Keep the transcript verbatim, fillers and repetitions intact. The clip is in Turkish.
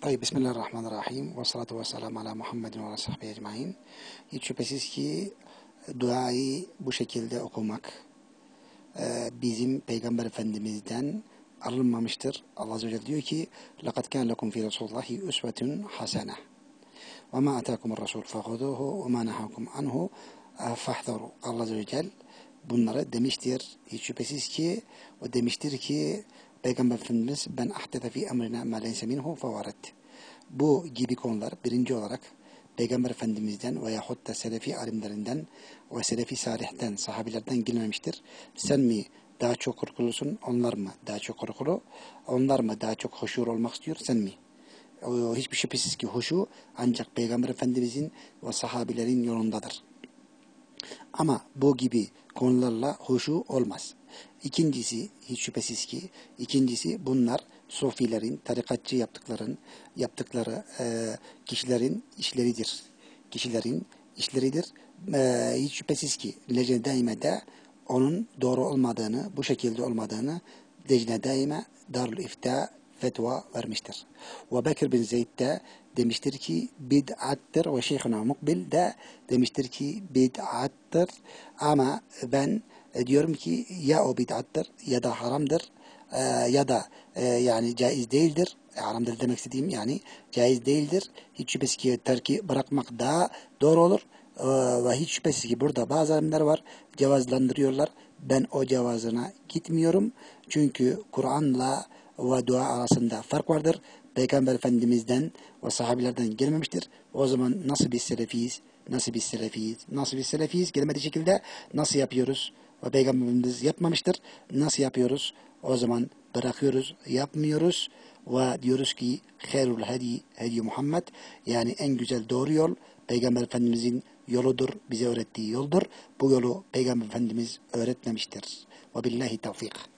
Tayyip, Bismillahirrahmanirrahim. Ve salatu ve selamu ala Muhammedin ve ala sahbihi ecmaîn. Hiç şüphesiz ki duayı bu şekilde okumak e, bizim Peygamber Efendimiz'den alınmamıştır. Allah Azze ve Celle diyor ki لَقَدْ كَانَ لَكُمْ فِي رَسُولِ اللّٰهِ أُسْوَةٌ حَسَنَةٌ وَمَا أَتَاكُمُ الرَّسُولُ فَخُذُوهُ وَمَا نَهَاكُمْ عَنْهُ فَاحْذَرُوا. Allah Azze ve Celle bunları demiştir. Hiç şüphesiz ki o demiştir ki Peygamber Efendimiz ben ahdete fi emrina ma leyse minhu fevaret. Bu gibi konular birinci olarak Peygamber Efendimiz'den veyahut da Selefi alimlerinden ve Selefi salihten, sahabilerden gelmemiştir. Sen mi daha çok korkulursun, onlar mı daha çok korkulu, onlar mı daha çok hoşur olmak istiyor, sen mi? O, hiçbir şüphesiz ki huşu ancak Peygamber Efendimiz'in ve sahabilerin yolundadır. Ama bu gibi konularla huşu olmaz. İkincisi, hiç şüphesiz ki, ikincisi bunlar sofilerin, tarikatçı yaptıkların, yaptıkları e, kişilerin işleridir. Kişilerin işleridir. E, hiç şüphesiz ki Lejne Daime de onun doğru olmadığını, bu şekilde olmadığını Lejne Daime Darül İfta fetva vermiştir. Ve Bekir bin Zeyd de demiştir ki bid'attır ve Şeyhuna Mukbil de demiştir ki bid'attır ama ben e, diyorum ki ya o bid'attır ya da haramdır e, ya da e, yani caiz değildir. E, haramdır demek istediğim yani caiz değildir. Hiç şüphesiz ki terki bırakmak daha doğru olur. E, ve hiç şüphesiz ki burada bazı alimler var cevazlandırıyorlar. Ben o cevazına gitmiyorum. Çünkü Kur'an'la ve dua arasında fark vardır. Peygamber Efendimiz'den ve sahabilerden gelmemiştir. O zaman nasıl biz selefiyiz? Nasıl biz selefiyiz? Nasıl biz selefiyiz? Gelmediği şekilde nasıl yapıyoruz? Ve Peygamberimiz yapmamıştır. Nasıl yapıyoruz? O zaman bırakıyoruz, yapmıyoruz ve diyoruz ki hayrul hadi hadi Muhammed, yani en güzel doğru yol Peygamber Efendimizin yoludur, bize öğrettiği yoldur. Bu yolu Peygamber Efendimiz öğretmemiştir. Ve billahi tevfik.